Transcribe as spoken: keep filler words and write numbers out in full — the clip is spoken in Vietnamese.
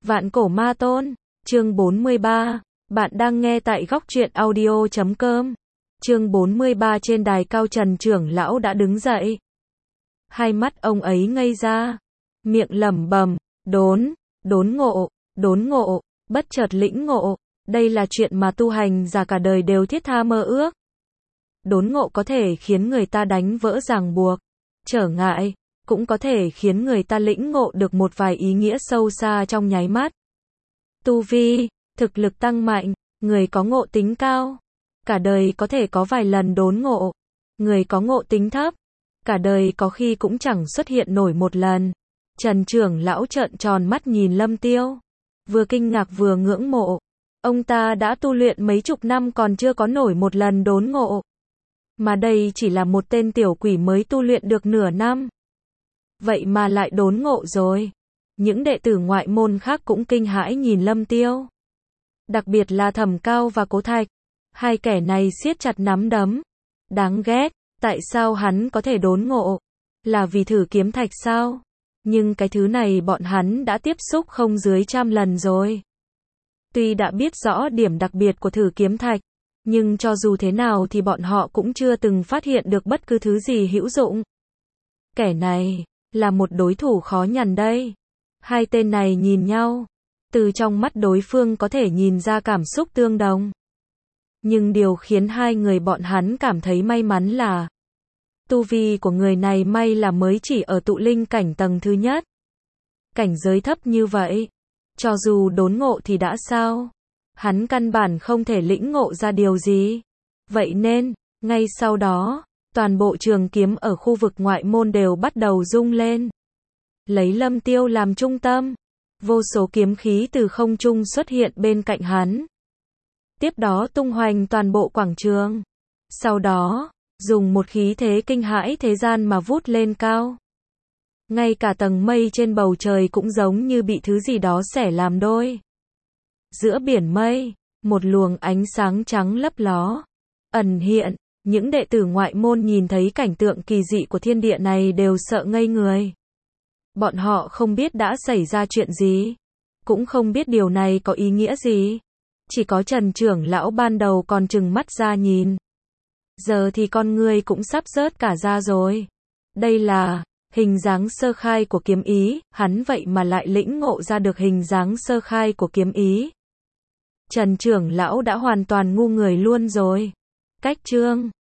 Vạn cổ ma tôn, chương bốn mươi ba. Bạn đang nghe tại góc truyện audio chấm com. Chương bốn mươi ba. Trên đài cao Trần trưởng lão đã đứng dậy. Hai mắt ông ấy ngây ra, miệng lẩm bẩm, đốn, đốn ngộ, đốn ngộ, bất chợt lĩnh ngộ. Đây là chuyện mà tu hành giả cả đời đều thiết tha mơ ước. Đốn ngộ có thể khiến người ta đánh vỡ ràng buộc, trở ngại, cũng có thể khiến người ta lĩnh ngộ được một vài ý nghĩa sâu xa trong nháy mắt. Tu vi, thực lực tăng mạnh, người có ngộ tính cao, cả đời có thể có vài lần đốn ngộ. Người có ngộ tính thấp, cả đời có khi cũng chẳng xuất hiện nổi một lần. Trần trưởng lão trợn tròn mắt nhìn Lâm Tiêu, vừa kinh ngạc vừa ngưỡng mộ. Ông ta đã tu luyện mấy chục năm còn chưa có nổi một lần đốn ngộ. Mà đây chỉ là một tên tiểu quỷ mới tu luyện được nửa năm. Vậy mà lại đốn ngộ rồi. Những đệ tử ngoại môn khác cũng kinh hãi nhìn Lâm Tiêu. Đặc biệt là Thẩm Cao và Cố Thạch. Hai kẻ này siết chặt nắm đấm. Đáng ghét, tại sao hắn có thể đốn ngộ? Là vì thử kiếm thạch sao? Nhưng cái thứ này bọn hắn đã tiếp xúc không dưới trăm lần rồi. Tuy đã biết rõ điểm đặc biệt của thử kiếm thạch, nhưng cho dù thế nào thì bọn họ cũng chưa từng phát hiện được bất cứ thứ gì hữu dụng. Kẻ này là một đối thủ khó nhằn đây. Hai tên này nhìn nhau, từ trong mắt đối phương có thể nhìn ra cảm xúc tương đồng. Nhưng điều khiến hai người bọn hắn cảm thấy may mắn là tu vi của người này may là mới chỉ ở tụ linh cảnh tầng thứ nhất. Cảnh giới thấp như vậy, cho dù đốn ngộ thì đã sao? Hắn căn bản không thể lĩnh ngộ ra điều gì. Vậy nên, ngay sau đó, toàn bộ trường kiếm ở khu vực ngoại môn đều bắt đầu rung lên. Lấy Lâm Tiêu làm trung tâm, vô số kiếm khí từ không trung xuất hiện bên cạnh hắn. Tiếp đó tung hoành toàn bộ quảng trường. Sau đó, dùng một khí thế kinh hãi thế gian mà vút lên cao. Ngay cả tầng mây trên bầu trời cũng giống như bị thứ gì đó xẻ làm đôi. Giữa biển mây, một luồng ánh sáng trắng lấp ló, ẩn hiện. Những đệ tử ngoại môn nhìn thấy cảnh tượng kỳ dị của thiên địa này đều sợ ngây người. Bọn họ không biết đã xảy ra chuyện gì, cũng không biết điều này có ý nghĩa gì. Chỉ có Trần trưởng lão ban đầu còn trừng mắt ra nhìn. Giờ thì con người cũng sắp rớt cả ra rồi. Đây là hình dáng sơ khai của kiếm ý, hắn vậy mà lại lĩnh ngộ ra được hình dáng sơ khai của kiếm ý. Trần trưởng lão đã hoàn toàn ngu người luôn rồi. Cách chương